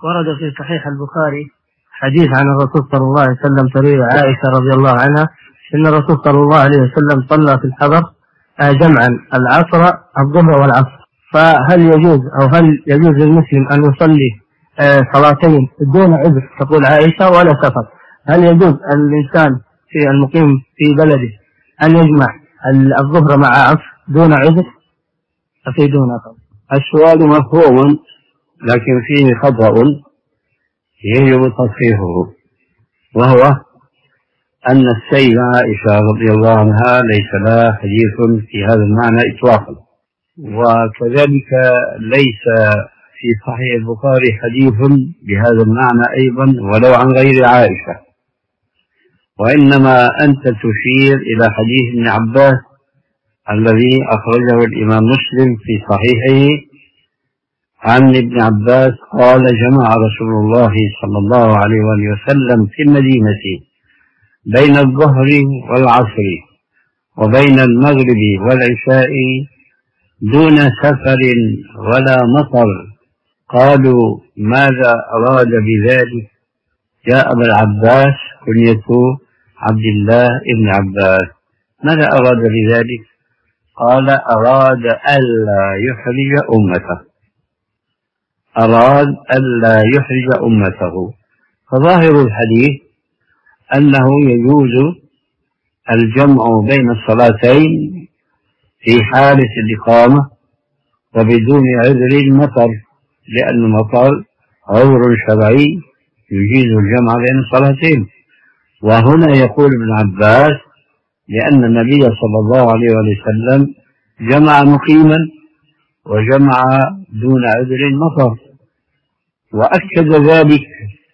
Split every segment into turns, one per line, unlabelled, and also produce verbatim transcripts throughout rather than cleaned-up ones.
ورد في صحيح البخاري حديث عن الرسول صلى الله عليه وسلم تروي عائشة رضي الله عنها إن الرسول صلى الله عليه وسلم صلى في الحضر جمعا العصر الظهر والعصر، فهل يجوز أو هل يجوز للمسلم أن يصلي صلاتين دون عذر تقول عائشة ولا سفر؟ هل يجوز الإنسان في المقيم في بلده أن يجمع الظهر مع عصر دون عذر؟ أفيدونا.
السؤال مفهوم لكن فيه خطأ يجب تصحيحه، وهو أن السيدة عائشة رضي الله عنها ليس لها حديث في هذا المعنى إطلاقا، وكذلك ليس في صحيح البخاري حديث بهذا المعنى أيضا ولو عن غير عائشة، وإنما أنت تشير إلى حديث ابن عباس الذي أخرجه الإمام مسلم في صحيحه عن ابن عباس قال: جمع رسول الله صلى الله عليه وسلم في المدينة بين الظهر والعصر وبين المغرب والعشاء دون سفر ولا مطر. قالوا: ماذا أراد بذلك؟ يا أبا العباس كنيته عبد الله ابن عباس، ماذا أراد بذلك؟ قال: أراد ألا يحرج أمته، أراد ألا يحرج أمته. فظاهر الحديث أنه يجوز الجمع بين الصلاتين في حالة الإقامة وبدون عذر المطر، لأن المطر عذر شرعي يجيز الجمع بين الصلاتين. وهنا يقول ابن عباس لأن النبي صلى الله عليه وسلم جمع مقيما وجمع دون عذر المطر، وأكد ذلك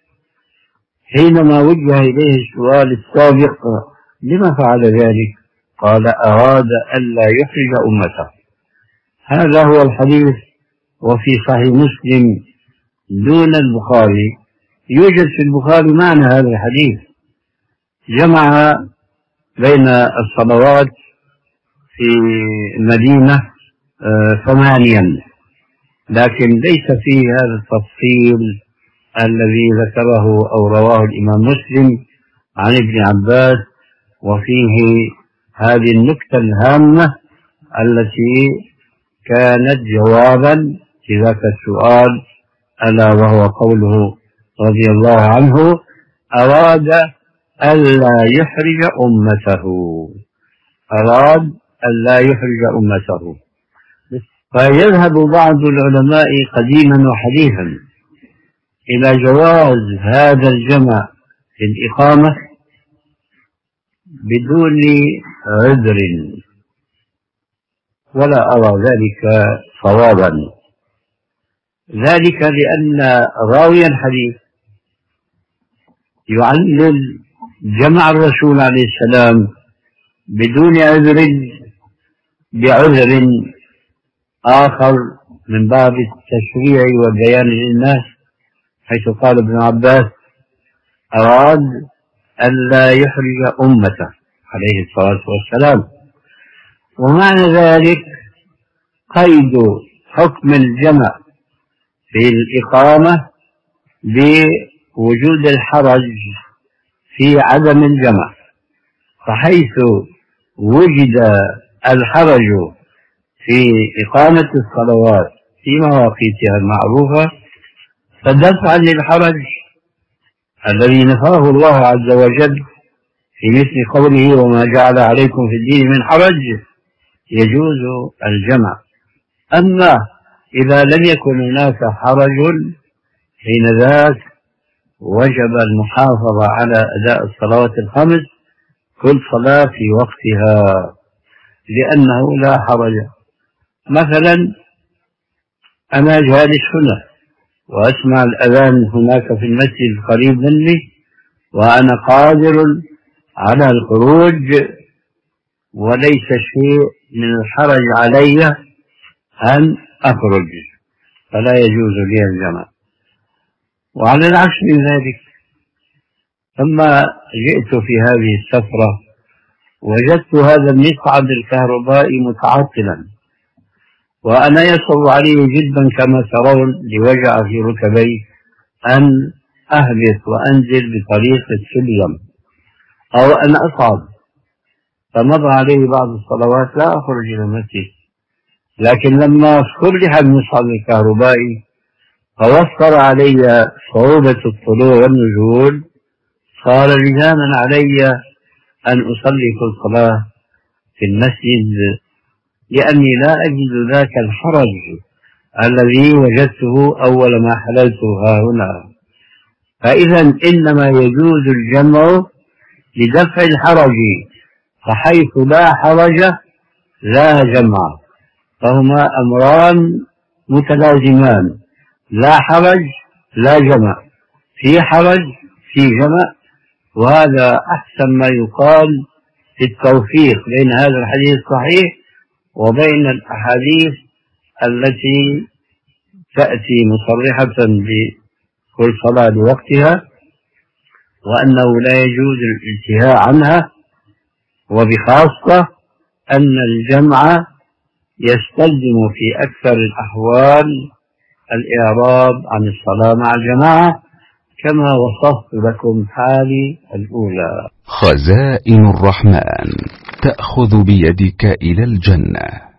حينما وجه إليه السؤال السابق: لما فعل ذلك؟ قال: أراد ألا يحرج أمته. هذا هو الحديث، وفي صحيح مسلم دون البخاري. يوجد في البخاري معنى هذا الحديث، جمع بين الصلوات في المدينة ثمانيا، لكن ليس فيه هذا التفصيل الذي ذكره أو رواه الإمام مسلم عن ابن عباس، وفيه هذه النكتة الهامة التي كانت جوابا لذاك السؤال، ألا وهو قوله رضي الله عنه: أراد ألا يحرج أمته، أراد ألا يحرج أمته. فيذهب بعض العلماء قديما وحديثا إلى جواز هذا الجمع في الإقامة بدون عذر، ولا أرى ذلك صوابا، ذلك لأن راوي الحديث يعلل جمع الرسول عليه السلام بدون عذر بعذر آخر من باب التشريع والبيان للناس، حيث قال ابن عباس: أراد ألا يحرج أمته عليه الصلاة والسلام. ومعنى ذلك قيد حكم الجمع في الإقامة بوجود الحرج في عدم الجمع، فحيث وجد الحرج في إقامة الصلوات في مواقيتها المعروفة فدفعا للحرج الذي نفاه الله عز وجل في مثل قوله: وما جعل عليكم في الدين من حرج، يجوز الجمع. أما إذا لم يكن هناك حرج حين ذاك وجب المحافظة على أداء الصلوات الخمس كل صلاة في وقتها، لأنه لا حرج. مثلا أنا جالس هنا وأسمع الأذان هناك في المسجد القريب مني وأنا قادر على الخروج وليس شيء من الحرج علي أن أخرج، فلا يجوز لي الجمع. وعلى العكس من ذلك، لما جئت في هذه السفرة وجدت هذا المقعد الكهربائي متعطلا وأنا يصعب علي جدا كما ترون لوجع في ركبي، أن أهبط وأنزل بطريق السلم أو أن أصعد، فمر عليه بعض الصلوات لا أخرج إلى المسجد. لكن لما صلح المصعد الكهربائي فوفر علي صعوبة الطلوع والنزول، صار لزاما علي أن أصلي كل صلاة في المسجد، لأني لا أجد ذاك الحرج الذي وجدته أول ما حللت ها هنا. فإذا إنما يجوز الجمع لدفع الحرج، فحيث لا حرج لا جمع، فهما أمران متلازمان، لا حرج لا جمع، في حرج في جمع. وهذا أحسن ما يقال في التوفيق بين هذا الحديث الصحيح وبين الأحاديث التي تأتي مصرحة بكل صلاة لوقتها، وأنه لا يجوز الانتهاء عنها، وبخاصة أن الجمع يستلزم في أكثر الأحوال الإعراض عن الصلاة مع الجماعة كما وصفت لكم حالي الأولى.
خزائن الرحمن تأخذ بيدك إلى الجنة.